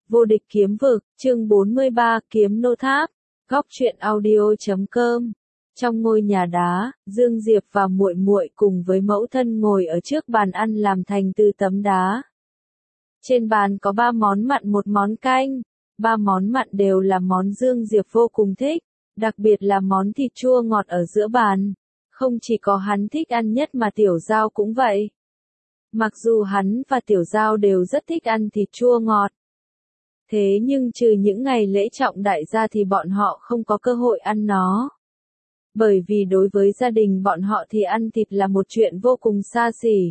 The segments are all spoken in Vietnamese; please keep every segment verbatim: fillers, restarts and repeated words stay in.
Vô địch kiếm vực, chương bốn mươi ba, kiếm nô tháp, góc truyện audio chấm com. Trong ngôi nhà đá, Dương Diệp và muội muội cùng với mẫu thân ngồi ở trước bàn ăn làm thành từ tấm đá. Trên bàn có ba món mặn một món canh, ba món mặn đều là món Dương Diệp vô cùng thích, đặc biệt là món thịt chua ngọt ở giữa bàn. Không chỉ có hắn thích ăn nhất mà Tiểu Giao cũng vậy. Mặc dù hắn và Tiểu Giao đều rất thích ăn thịt chua ngọt. Thế nhưng trừ những ngày lễ trọng đại gia thì bọn họ không có cơ hội ăn nó. Bởi vì đối với gia đình bọn họ thì ăn thịt là một chuyện vô cùng xa xỉ.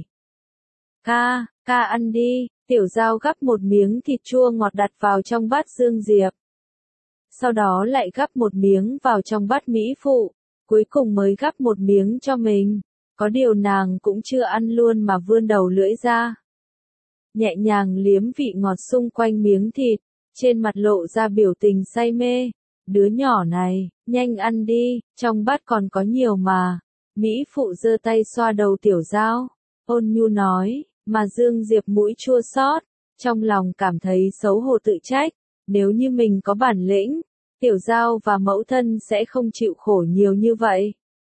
Ca, ca ăn đi, Tiểu Giao gắp một miếng thịt chua ngọt đặt vào trong bát Dương Diệp. Sau đó lại gắp một miếng vào trong bát Mỹ Phụ, cuối cùng mới gắp một miếng cho mình. Có điều nàng cũng chưa ăn luôn mà vươn đầu lưỡi ra. Nhẹ nhàng liếm vị ngọt xung quanh miếng thịt, trên mặt lộ ra biểu tình say mê. Đứa nhỏ này, nhanh ăn đi, trong bát còn có nhiều mà. Mỹ Phụ giơ tay xoa đầu Tiểu Giao, ôn nhu nói, mà Dương Diệp mũi chua xót, trong lòng cảm thấy xấu hổ tự trách. Nếu như mình có bản lĩnh, Tiểu Giao và mẫu thân sẽ không chịu khổ nhiều như vậy.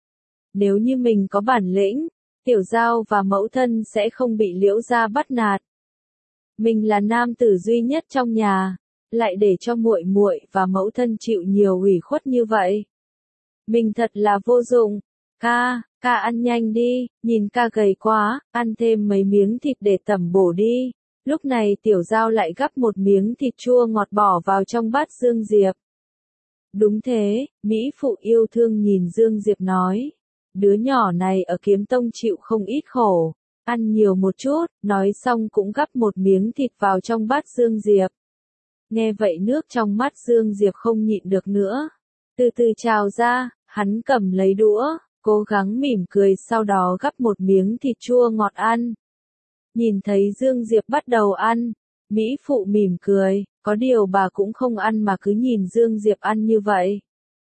Nếu như mình có bản lĩnh, Tiểu Giao và mẫu thân sẽ không bị Liễu gia bắt nạt. Mình là nam tử duy nhất trong nhà, lại để cho muội muội và mẫu thân chịu nhiều ủy khuất như vậy. Mình thật là vô dụng. Ca, ca ăn nhanh đi, nhìn ca gầy quá, ăn thêm mấy miếng thịt để tẩm bổ đi. Lúc này Tiểu Giao lại gắp một miếng thịt chua ngọt bỏ vào trong bát Dương Diệp. Đúng thế, Mỹ Phụ yêu thương nhìn Dương Diệp nói. Đứa nhỏ này ở Kiếm Tông chịu không ít khổ, ăn nhiều một chút, nói xong cũng gắp một miếng thịt vào trong bát Dương Diệp. Nghe vậy nước trong mắt Dương Diệp không nhịn được nữa, từ từ trào ra, hắn cầm lấy đũa, cố gắng mỉm cười sau đó gắp một miếng thịt chua ngọt ăn. Nhìn thấy Dương Diệp bắt đầu ăn, Mỹ Phụ mỉm cười, có điều bà cũng không ăn mà cứ nhìn Dương Diệp ăn như vậy.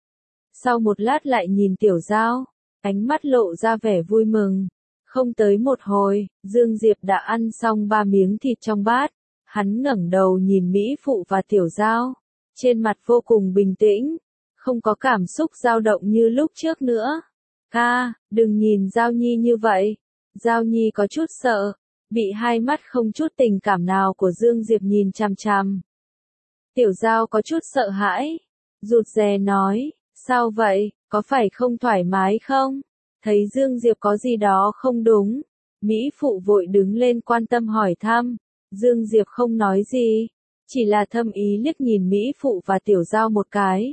Sau một lát lại nhìn Tiểu Giao, ánh mắt lộ ra vẻ vui mừng. Không tới một hồi, Dương Diệp đã ăn xong ba miếng thịt trong bát. Hắn ngẩng đầu nhìn Mỹ Phụ và Tiểu Giao, trên mặt vô cùng bình tĩnh, không có cảm xúc dao động như lúc trước nữa. Ca, đừng nhìn Giao Nhi như vậy. Giao Nhi có chút sợ, bị hai mắt không chút tình cảm nào của Dương Diệp nhìn chằm chằm. Tiểu Giao có chút sợ hãi, rụt rè nói, sao vậy, có phải không thoải mái không? Thấy Dương Diệp có gì đó không đúng, Mỹ Phụ vội đứng lên quan tâm hỏi thăm. Dương Diệp không nói gì, chỉ là thâm ý liếc nhìn Mỹ Phụ và Tiểu Giao một cái.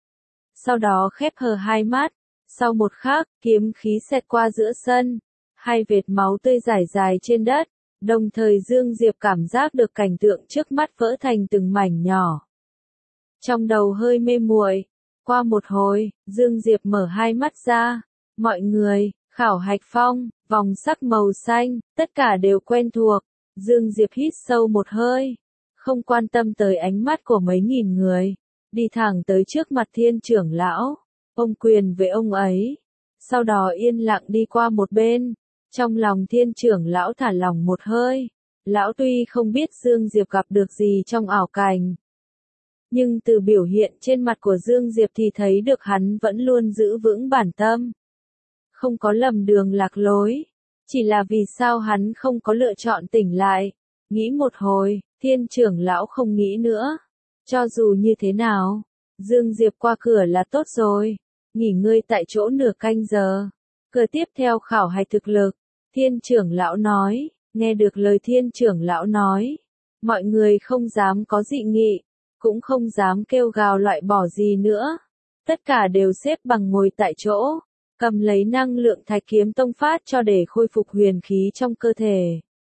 Sau đó khép hờ hai mắt, sau một khắc, kiếm khí xẹt qua giữa sân, hai vệt máu tươi rải dài trên đất, đồng thời Dương Diệp cảm giác được cảnh tượng trước mắt vỡ thành từng mảnh nhỏ. Trong đầu hơi mê muội, qua một hồi, Dương Diệp mở hai mắt ra, mọi người, khảo hạch phong, vòng sắc màu xanh, tất cả đều quen thuộc. Dương Diệp hít sâu một hơi, không quan tâm tới ánh mắt của mấy nghìn người, đi thẳng tới trước mặt Thiên trưởng lão, ôm quyền với ông ấy, sau đó yên lặng đi qua một bên. Trong lòng Thiên trưởng lão thả lỏng một hơi, lão tuy không biết Dương Diệp gặp được gì trong ảo cảnh, nhưng từ biểu hiện trên mặt của Dương Diệp thì thấy được hắn vẫn luôn giữ vững bản tâm, không có lầm đường lạc lối. Chỉ là vì sao hắn không có lựa chọn tỉnh lại. Nghĩ một hồi, Thiên trưởng lão không nghĩ nữa. Cho dù như thế nào, Dương Diệp qua cửa là tốt rồi. Nghỉ ngơi tại chỗ nửa canh giờ. Cửa tiếp theo khảo hạch thực lực. Thiên trưởng lão nói, nghe được lời Thiên trưởng lão nói. Mọi người không dám có dị nghị, cũng không dám kêu gào loại bỏ gì nữa. Tất cả đều xếp bằng ngồi tại chỗ. Cầm lấy năng lượng Thạch Kiếm Tông phát cho để khôi phục huyền khí trong cơ thể.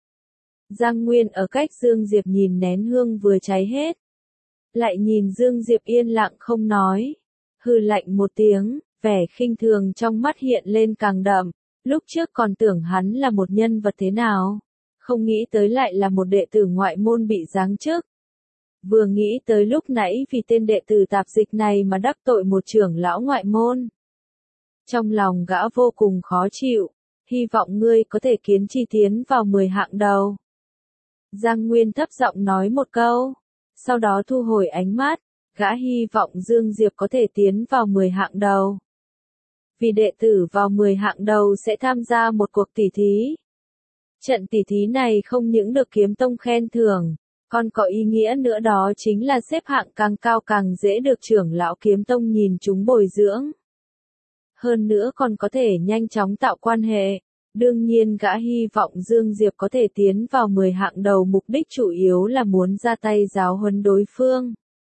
Giang Nguyên ở cách Dương Diệp nhìn nén hương vừa cháy hết. Lại nhìn Dương Diệp yên lặng không nói. Hừ lạnh một tiếng, vẻ khinh thường trong mắt hiện lên càng đậm. Lúc trước còn tưởng hắn là một nhân vật thế nào. Không nghĩ tới lại là một đệ tử ngoại môn bị giáng chức. Vừa nghĩ tới lúc nãy vì tên đệ tử tạp dịch này mà đắc tội một trưởng lão ngoại môn. Trong lòng gã vô cùng khó chịu, hy vọng ngươi có thể kiến chi tiến vào mười hạng đầu. Giang Nguyên thấp giọng nói một câu, sau đó thu hồi ánh mắt, gã hy vọng Dương Diệp có thể tiến vào mười hạng đầu. Vì đệ tử vào mười hạng đầu sẽ tham gia một cuộc tỷ thí. Trận tỷ thí này không những được kiếm tông khen thưởng, còn có ý nghĩa nữa, đó chính là xếp hạng càng cao càng dễ được trưởng lão kiếm tông nhìn chúng bồi dưỡng. Hơn nữa còn có thể nhanh chóng tạo quan hệ. Đương nhiên gã hy vọng Dương Diệp có thể tiến vào mười hạng đầu, mục đích chủ yếu là muốn ra tay giáo huấn đối phương.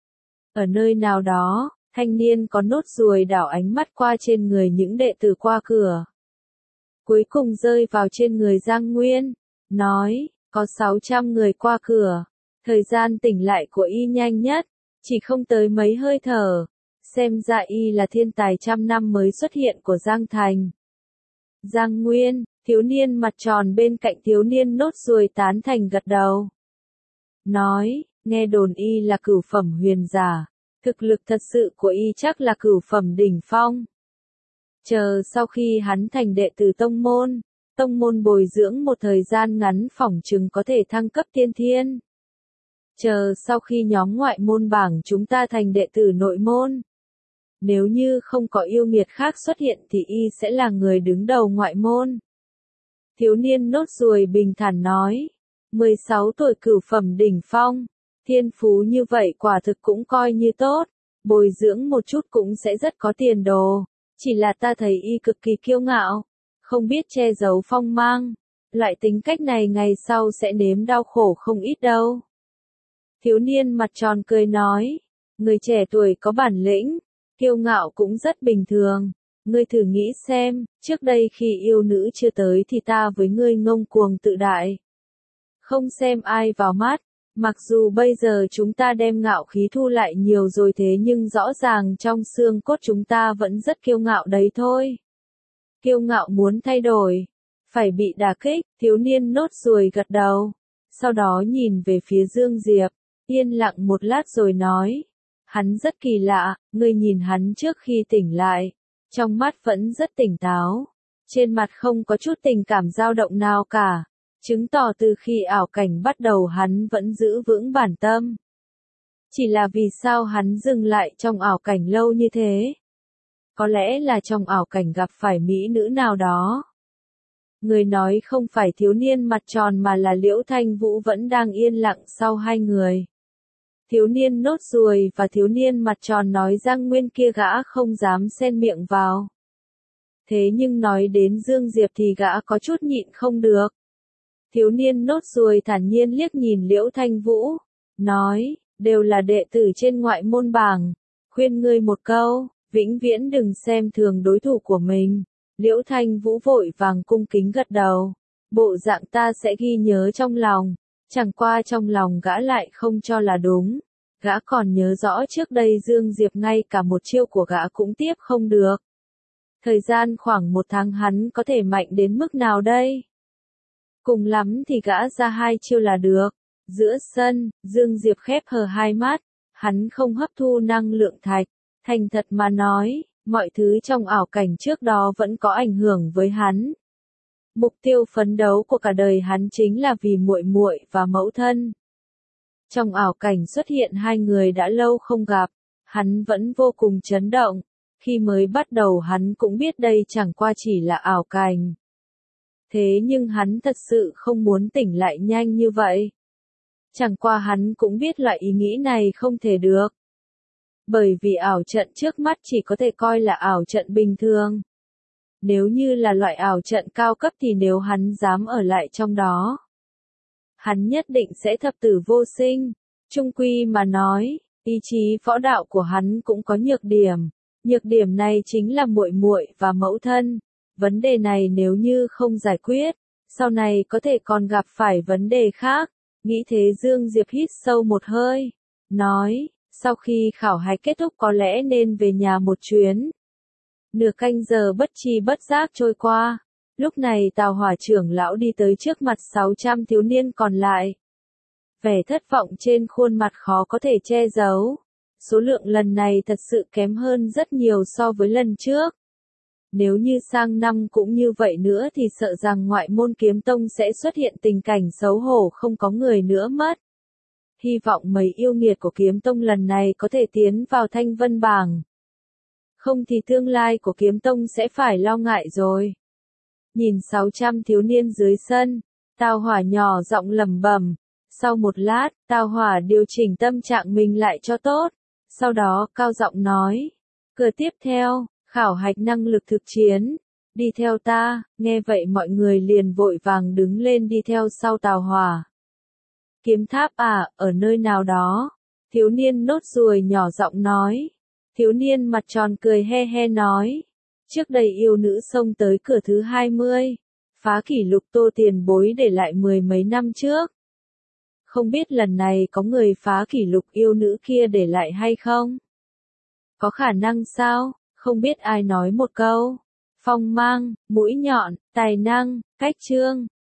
Ở nơi nào đó, thanh niên có nốt ruồi đảo ánh mắt qua trên người những đệ tử qua cửa. Cuối cùng rơi vào trên người Giang Nguyên, nói, có sáu trăm người qua cửa. Thời gian tỉnh lại của y nhanh nhất, chỉ không tới mấy hơi thở. Xem ra y là thiên tài trăm năm mới xuất hiện của Giang Thành. Giang Nguyên, thiếu niên mặt tròn bên cạnh thiếu niên nốt ruồi tán thành gật đầu. Nói, nghe đồn y là cửu phẩm huyền giả, thực lực thật sự của y chắc là cửu phẩm đỉnh phong. Chờ sau khi hắn thành đệ tử tông môn, tông môn bồi dưỡng một thời gian ngắn phỏng chừng có thể thăng cấp tiên thiên. Chờ sau khi nhóm ngoại môn bảng chúng ta thành đệ tử nội môn. Nếu như không có yêu nghiệt khác xuất hiện thì y sẽ là người đứng đầu ngoại môn. Thiếu niên nốt ruồi bình thản nói, mười sáu tuổi cửu phẩm đỉnh phong, thiên phú như vậy quả thực cũng coi như tốt, bồi dưỡng một chút cũng sẽ rất có tiền đồ, chỉ là ta thấy y cực kỳ kiêu ngạo, không biết che giấu phong mang, loại tính cách này ngày sau sẽ nếm đau khổ không ít đâu. Thiếu niên mặt tròn cười nói, người trẻ tuổi có bản lĩnh, kiêu ngạo cũng rất bình thường. Ngươi thử nghĩ xem, trước đây khi yêu nữ chưa tới thì ta với ngươi ngông cuồng tự đại. Không xem ai vào mắt, mặc dù bây giờ chúng ta đem ngạo khí thu lại nhiều rồi thế nhưng rõ ràng trong xương cốt chúng ta vẫn rất kiêu ngạo đấy thôi. Kiêu ngạo muốn thay đổi, phải bị đả kích, thiếu niên nốt ruồi gật đầu. Sau đó nhìn về phía Dương Diệp, yên lặng một lát rồi nói. Hắn rất kỳ lạ, ngươi nhìn hắn trước khi tỉnh lại. Trong mắt vẫn rất tỉnh táo, trên mặt không có chút tình cảm dao động nào cả, chứng tỏ từ khi ảo cảnh bắt đầu hắn vẫn giữ vững bản tâm. Chỉ là vì sao hắn dừng lại trong ảo cảnh lâu như thế? Có lẽ là trong ảo cảnh gặp phải mỹ nữ nào đó. Người nói không phải thiếu niên mặt tròn mà là Liễu Thanh Vũ vẫn đang yên lặng sau hai người. Thiếu niên nốt ruồi và thiếu niên mặt tròn nói Giang Nguyên kia gã không dám xen miệng vào. Thế nhưng nói đến Dương Diệp thì gã có chút nhịn không được. Thiếu niên nốt ruồi thản nhiên liếc nhìn Liễu Thanh Vũ, nói, đều là đệ tử trên ngoại môn bảng, khuyên ngươi một câu, vĩnh viễn đừng xem thường đối thủ của mình. Liễu Thanh Vũ vội vàng cung kính gật đầu, bộ dạng ta sẽ ghi nhớ trong lòng. Chẳng qua trong lòng gã lại không cho là đúng. Gã còn nhớ rõ trước đây Dương Diệp ngay cả một chiêu của gã cũng tiếp không được. Thời gian khoảng một tháng hắn có thể mạnh đến mức nào đây? Cùng lắm thì gã ra hai chiêu là được. Giữa sân, Dương Diệp khép hờ hai mắt. Hắn không hấp thu năng lượng thạch. Thành thật mà nói, mọi thứ trong ảo cảnh trước đó vẫn có ảnh hưởng với hắn. Mục tiêu phấn đấu của cả đời hắn chính là vì muội muội và mẫu thân. Trong ảo cảnh xuất hiện hai người đã lâu không gặp, hắn vẫn vô cùng chấn động. Khi mới bắt đầu hắn cũng biết đây chẳng qua chỉ là ảo cảnh. Thế nhưng hắn thật sự không muốn tỉnh lại nhanh như vậy. Chẳng qua hắn cũng biết loại ý nghĩ này không thể được. Bởi vì ảo trận trước mắt chỉ có thể coi là ảo trận bình thường. Nếu như là loại ảo trận cao cấp thì nếu hắn dám ở lại trong đó, hắn nhất định sẽ thập tử vô sinh. Chung quy mà nói, ý chí võ đạo của hắn cũng có nhược điểm. Nhược điểm này chính là muội muội và mẫu thân. Vấn đề này nếu như không giải quyết, sau này có thể còn gặp phải vấn đề khác. Nghĩ thế Dương Diệp hít sâu một hơi, nói, sau khi khảo hạch kết thúc có lẽ nên về nhà một chuyến. Nửa canh giờ bất tri bất giác trôi qua. Lúc này Tào Hỏa trưởng lão đi tới trước mặt sáu trăm thiếu niên còn lại. Vẻ thất vọng trên khuôn mặt khó có thể che giấu. Số lượng lần này thật sự kém hơn rất nhiều so với lần trước. Nếu như sang năm cũng như vậy nữa thì sợ rằng ngoại môn kiếm tông sẽ xuất hiện tình cảnh xấu hổ không có người nữa mất. hy vọng mấy yêu nghiệt của kiếm tông lần này có thể tiến vào thanh vân bảng. Không thì tương lai của kiếm tông sẽ phải lo ngại rồi. Nhìn sáu trăm thiếu niên dưới sân, Tào Hỏa nhỏ giọng lẩm bẩm. Sau một lát, Tào Hỏa điều chỉnh tâm trạng mình lại cho tốt. Sau đó, cao giọng nói. Cờ tiếp theo, khảo hạch năng lực thực chiến. Đi theo ta, nghe vậy mọi người liền vội vàng đứng lên đi theo sau Tào Hỏa. Kiếm tháp à, ở nơi nào đó? Thiếu niên nốt ruồi nhỏ giọng nói. Thiếu niên mặt tròn cười he he nói. Trước đây yêu nữ xông tới cửa thứ hai mươi. Phá kỷ lục Tô tiền bối để lại mười mấy năm trước. Không biết lần này có người phá kỷ lục yêu nữ kia để lại hay không? Có khả năng sao? Không biết ai nói một câu. Phong mang, mũi nhọn, tài năng, cách chương.